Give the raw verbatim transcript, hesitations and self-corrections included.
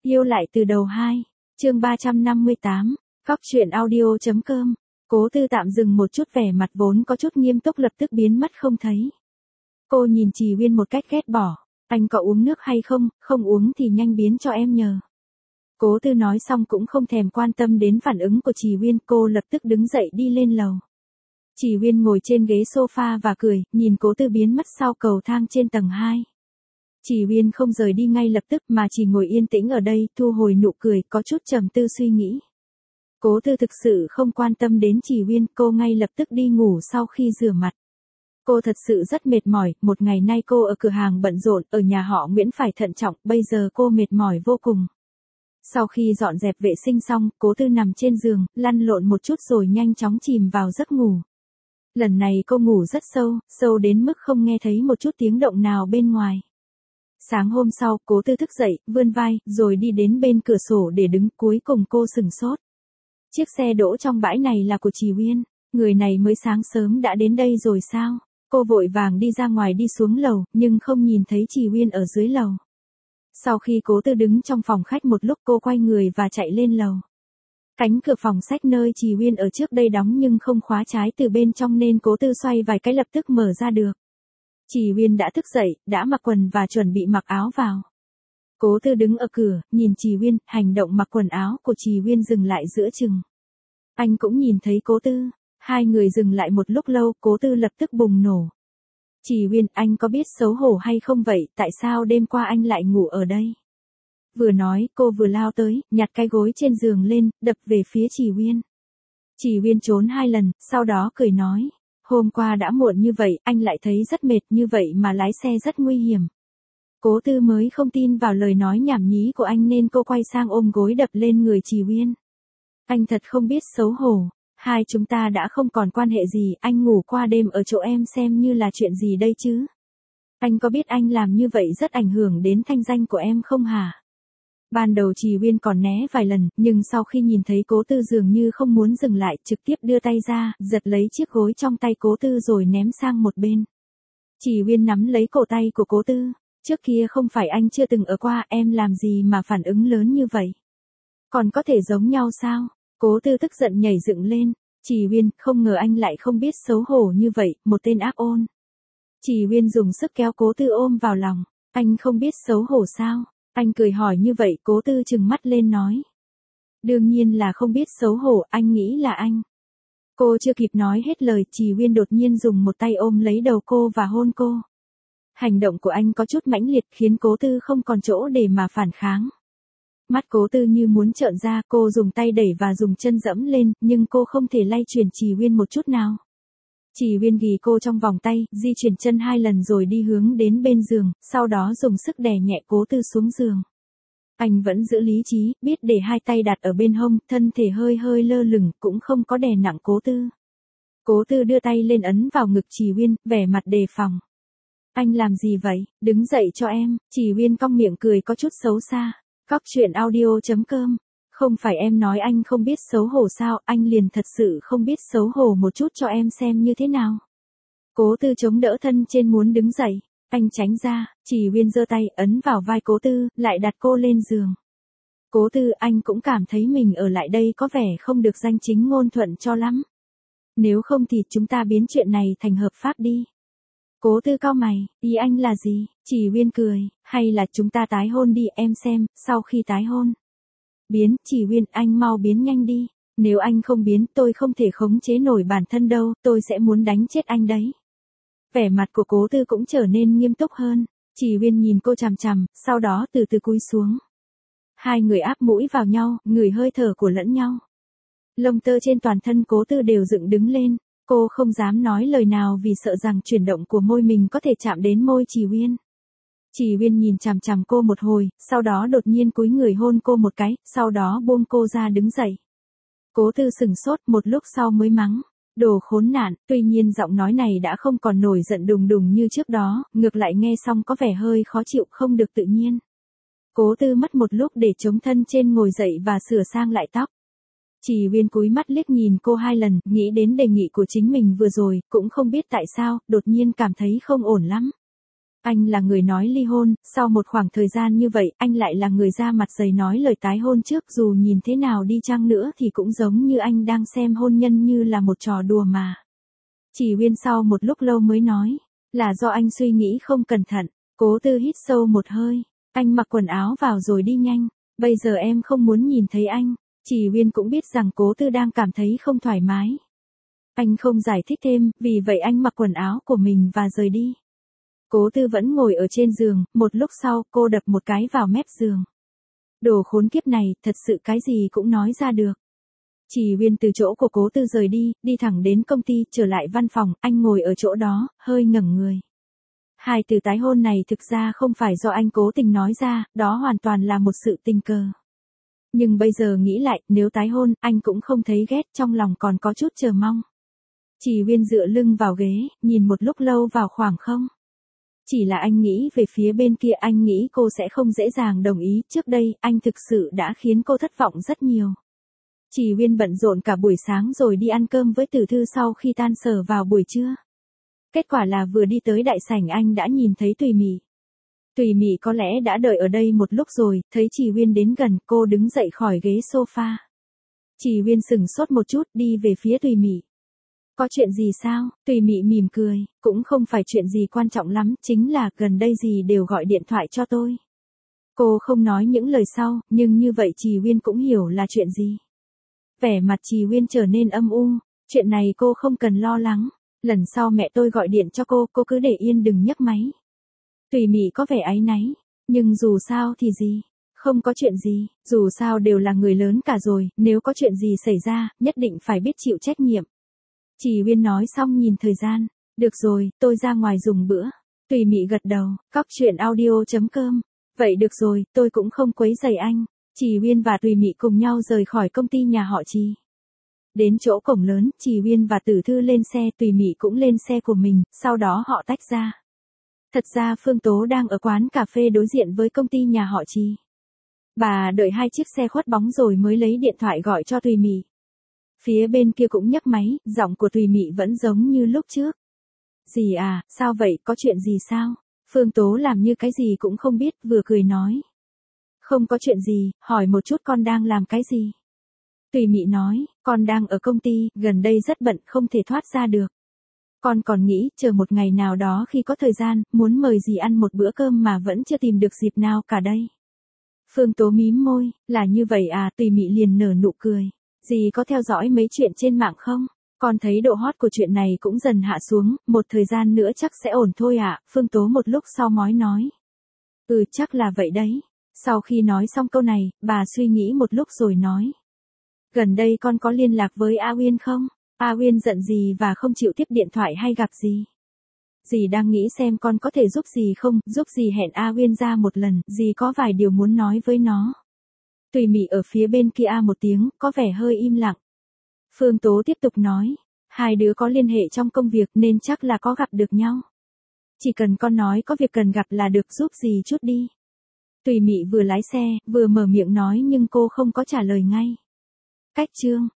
Yêu lại từ đầu hai, chương ba trăm năm mươi tám, Cóc truyện audio.com. Cố Tư tạm dừng một chút, vẻ mặt vốn có chút nghiêm túc lập tức biến mất không thấy. Cô nhìn Trì Uyên một cách ghét bỏ, anh có uống nước hay không, không uống thì nhanh biến cho em nhờ. Cố Tư nói xong cũng không thèm quan tâm đến phản ứng của Trì Uyên, cô lập tức đứng dậy đi lên lầu. Trì Uyên ngồi trên ghế sofa và cười, nhìn Cố Tư biến mất sau cầu thang trên tầng hai. Trì Uyên không rời đi ngay lập tức mà chỉ ngồi yên tĩnh ở đây, thu hồi nụ cười, có chút trầm tư suy nghĩ. Cố Tư thực sự không quan tâm đến Trì Uyên, cô ngay lập tức đi ngủ sau khi rửa mặt. Cô thật sự rất mệt mỏi, một ngày nay cô ở cửa hàng bận rộn, ở nhà họ Nguyễn phải thận trọng, bây giờ cô mệt mỏi vô cùng. Sau khi dọn dẹp vệ sinh xong, Cố Tư nằm trên giường, lăn lộn một chút rồi nhanh chóng chìm vào giấc ngủ. Lần này cô ngủ rất sâu, sâu đến mức không nghe thấy một chút tiếng động nào bên ngoài. Sáng hôm sau, Cố Tư thức dậy, vươn vai, rồi đi đến bên cửa sổ để đứng, cuối cùng cô sửng sốt. Chiếc xe đỗ trong bãi này là của Trì Uyên, người này mới sáng sớm đã đến đây rồi sao? Cô vội vàng đi ra ngoài đi xuống lầu, nhưng không nhìn thấy Trì Uyên ở dưới lầu. Sau khi Cố Tư đứng trong phòng khách một lúc, cô quay người và chạy lên lầu. Cánh cửa phòng sách nơi Trì Uyên ở trước đây đóng nhưng không khóa trái từ bên trong nên Cố Tư xoay vài cái lập tức mở ra được. Trì Uyên đã thức dậy, đã mặc quần và chuẩn bị mặc áo vào. Cố Tư đứng ở cửa, nhìn Trì Uyên, hành động mặc quần áo của Trì Uyên dừng lại giữa chừng. Anh cũng nhìn thấy Cố Tư, hai người dừng lại một lúc lâu, Cố Tư lập tức bùng nổ. Trì Uyên, anh có biết xấu hổ hay không vậy, tại sao đêm qua anh lại ngủ ở đây? Vừa nói, cô vừa lao tới, nhặt cái gối trên giường lên, đập về phía Trì Uyên. Trì Uyên trốn hai lần, sau đó cười nói. Hôm qua đã muộn như vậy, anh lại thấy rất mệt, như vậy mà lái xe rất nguy hiểm. Cố Tư mới không tin vào lời nói nhảm nhí của anh nên cô quay sang ôm gối đập lên người Trì Uyên. Anh thật không biết xấu hổ, hai chúng ta đã không còn quan hệ gì, anh ngủ qua đêm ở chỗ em xem như là chuyện gì đây chứ? Anh có biết anh làm như vậy rất ảnh hưởng đến thanh danh của em không hả? Ban đầu Trì Uyên còn né vài lần, nhưng sau khi nhìn thấy Cố Tư dường như không muốn dừng lại, trực tiếp đưa tay ra, giật lấy chiếc gối trong tay Cố Tư rồi ném sang một bên. Trì Uyên nắm lấy cổ tay của Cố Tư, trước kia không phải anh chưa từng ở qua, em làm gì mà phản ứng lớn như vậy? Còn có thể giống nhau sao? Cố Tư tức giận nhảy dựng lên, Trì Uyên, không ngờ anh lại không biết xấu hổ như vậy, một tên ác ôn. Trì Uyên dùng sức kéo Cố Tư ôm vào lòng, anh không biết xấu hổ sao? Anh cười hỏi như vậy, Cố Tư trừng mắt lên nói. Đương nhiên là không biết xấu hổ, anh nghĩ là anh. Cô chưa kịp nói hết lời, Trì Uyên đột nhiên dùng một tay ôm lấy đầu cô và hôn cô. Hành động của anh có chút mãnh liệt khiến Cố Tư không còn chỗ để mà phản kháng. Mắt Cố Tư như muốn trợn ra, cô dùng tay đẩy và dùng chân dẫm lên, nhưng cô không thể lay chuyển Trì Uyên một chút nào. Trì Uyên ghì cô trong vòng tay, di chuyển chân hai lần rồi đi hướng đến bên giường, sau đó dùng sức đè nhẹ Cố Tư xuống giường. Anh vẫn giữ lý trí, biết để hai tay đặt ở bên hông, thân thể hơi hơi lơ lửng, cũng không có đè nặng Cố Tư. Cố Tư đưa tay lên ấn vào ngực Trì Uyên, vẻ mặt đề phòng. Anh làm gì vậy, đứng dậy cho em, Trì Uyên cong miệng cười có chút xấu xa. Cóc truyện audio.com. Không phải em nói anh không biết xấu hổ sao, anh liền thật sự không biết xấu hổ một chút cho em xem như thế nào. Cố Tư chống đỡ thân trên muốn đứng dậy, anh tránh ra, Trì Uyên giơ tay ấn vào vai Cố Tư, lại đặt cô lên giường. Cố Tư, anh cũng cảm thấy mình ở lại đây có vẻ không được danh chính ngôn thuận cho lắm. Nếu không thì chúng ta biến chuyện này thành hợp pháp đi. Cố Tư cau mày, ý anh là gì? Trì Uyên cười, hay là chúng ta tái hôn đi, em xem, sau khi tái hôn. Biến, Trì Uyên, anh mau biến nhanh đi, nếu anh không biến tôi không thể khống chế nổi bản thân đâu, tôi sẽ muốn đánh chết anh đấy. Vẻ mặt của Cố Tư cũng trở nên nghiêm túc hơn, Trì Uyên nhìn cô chằm chằm, sau đó từ từ cúi xuống. Hai người áp mũi vào nhau, ngửi hơi thở của lẫn nhau. Lông tơ trên toàn thân Cố Tư đều dựng đứng lên. Cô không dám nói lời nào vì sợ rằng chuyển động của môi mình có thể chạm đến môi Trì Uyên. Trì Uyên nhìn chằm chằm cô một hồi, sau đó đột nhiên cúi người hôn cô một cái, sau đó buông cô ra đứng dậy. Cố Tư sửng sốt, một lúc sau mới mắng. Đồ khốn nạn, tuy nhiên giọng nói này đã không còn nổi giận đùng đùng như trước đó, ngược lại nghe xong có vẻ hơi khó chịu, không được tự nhiên. Cố Tư mất một lúc để chống thân trên ngồi dậy và sửa sang lại tóc. Trì Uyên cúi mắt liếc nhìn cô hai lần, nghĩ đến đề nghị của chính mình vừa rồi, cũng không biết tại sao, đột nhiên cảm thấy không ổn lắm. Anh là người nói ly hôn, sau một khoảng thời gian như vậy, anh lại là người ra mặt dày nói lời tái hôn trước, dù nhìn thế nào đi chăng nữa thì cũng giống như anh đang xem hôn nhân như là một trò đùa mà. Chỉ Uyên sau một lúc lâu mới nói, là do anh suy nghĩ không cẩn thận. Cố Tư hít sâu một hơi, anh mặc quần áo vào rồi đi nhanh, bây giờ em không muốn nhìn thấy anh. Chỉ Uyên cũng biết rằng Cố Tư đang cảm thấy không thoải mái. Anh không giải thích thêm, vì vậy anh mặc quần áo của mình và rời đi. Cố Tư vẫn ngồi ở trên giường, một lúc sau cô đập một cái vào mép giường. Đồ khốn kiếp này, thật sự cái gì cũng nói ra được. Chỉ Uyên từ chỗ của Cố Tư rời đi, đi thẳng đến công ty, trở lại văn phòng, anh ngồi ở chỗ đó, hơi ngẩng người. Hai từ tái hôn này thực ra không phải do anh cố tình nói ra, đó hoàn toàn là một sự tình cờ. Nhưng bây giờ nghĩ lại, nếu tái hôn, anh cũng không thấy ghét, trong lòng còn có chút chờ mong. Chỉ Uyên dựa lưng vào ghế, nhìn một lúc lâu vào khoảng không. Chỉ là anh nghĩ về phía bên kia, anh nghĩ cô sẽ không dễ dàng đồng ý, trước đây, anh thực sự đã khiến cô thất vọng rất nhiều. Chỉ Uyên bận rộn cả buổi sáng rồi đi ăn cơm với Tử Thư sau khi tan sở vào buổi trưa. Kết quả là vừa đi tới đại sảnh anh đã nhìn thấy Tùy Mị. Tùy Mị có lẽ đã đợi ở đây một lúc rồi, thấy Chỉ Uyên đến gần, cô đứng dậy khỏi ghế sofa. Chỉ Uyên sững sốt một chút, đi về phía Tùy Mị. Có chuyện gì sao? Tùy Mị mỉm cười, cũng không phải chuyện gì quan trọng lắm, chính là gần đây gì đều gọi điện thoại cho tôi. Cô không nói những lời sau, nhưng như vậy Chỉ Uyên cũng hiểu là chuyện gì. Vẻ mặt Chỉ Uyên trở nên âm u, chuyện này cô không cần lo lắng, lần sau mẹ tôi gọi điện cho cô, cô cứ để yên đừng nhấc máy. Tùy Mị có vẻ áy náy, nhưng dù sao thì gì, không có chuyện gì, dù sao đều là người lớn cả rồi, nếu có chuyện gì xảy ra, nhất định phải biết chịu trách nhiệm. Chỉ Uyên nói xong nhìn thời gian, được rồi, tôi ra ngoài dùng bữa. Tùy Mị gật đầu, cóc truyện audio chấm com. Vậy được rồi, tôi cũng không quấy rầy anh. Chỉ Uyên và Tùy Mị cùng nhau rời khỏi công ty nhà họ Trì. Đến chỗ cổng lớn, Chỉ Uyên và Tử Thư lên xe, Tùy Mị cũng lên xe của mình, sau đó họ tách ra. Thật ra Phương Tố đang ở quán cà phê đối diện với công ty nhà họ Trì. Bà đợi hai chiếc xe khuất bóng rồi mới lấy điện thoại gọi cho Tùy Mị. Phía bên kia cũng nhấc máy, giọng của Tùy Mị vẫn giống như lúc trước. Dì à, sao vậy, có chuyện gì sao? Phương Tố làm như cái gì cũng không biết, vừa cười nói. Không có chuyện gì, hỏi một chút con đang làm cái gì? Tùy Mị nói, con đang ở công ty, gần đây rất bận, không thể thoát ra được. Con còn nghĩ, chờ một ngày nào đó khi có thời gian, muốn mời dì ăn một bữa cơm mà vẫn chưa tìm được dịp nào cả đây. Phương Tố mím môi, là như vậy à? Tùy Mị liền nở nụ cười. Dì có theo dõi mấy chuyện trên mạng không? Con thấy độ hot của chuyện này cũng dần hạ xuống, một thời gian nữa chắc sẽ ổn thôi ạ. À? Phương Tố một lúc sau mói nói. Ừ, chắc là vậy đấy. Sau khi nói xong câu này, bà suy nghĩ một lúc rồi nói. Gần đây con có liên lạc với A Uyên không? A Uyên giận gì và không chịu tiếp điện thoại hay gặp gì? Dì đang nghĩ xem con có thể giúp dì không, giúp dì hẹn A Uyên ra một lần, dì có vài điều muốn nói với nó. Tùy Mị ở phía bên kia a một tiếng, có vẻ hơi im lặng. Phương Tố tiếp tục nói, hai đứa có liên hệ trong công việc nên chắc là có gặp được nhau. Chỉ cần con nói có việc cần gặp là được, giúp dì chút đi. Tùy Mị vừa lái xe, vừa mở miệng nói nhưng cô không có trả lời ngay. Cách chương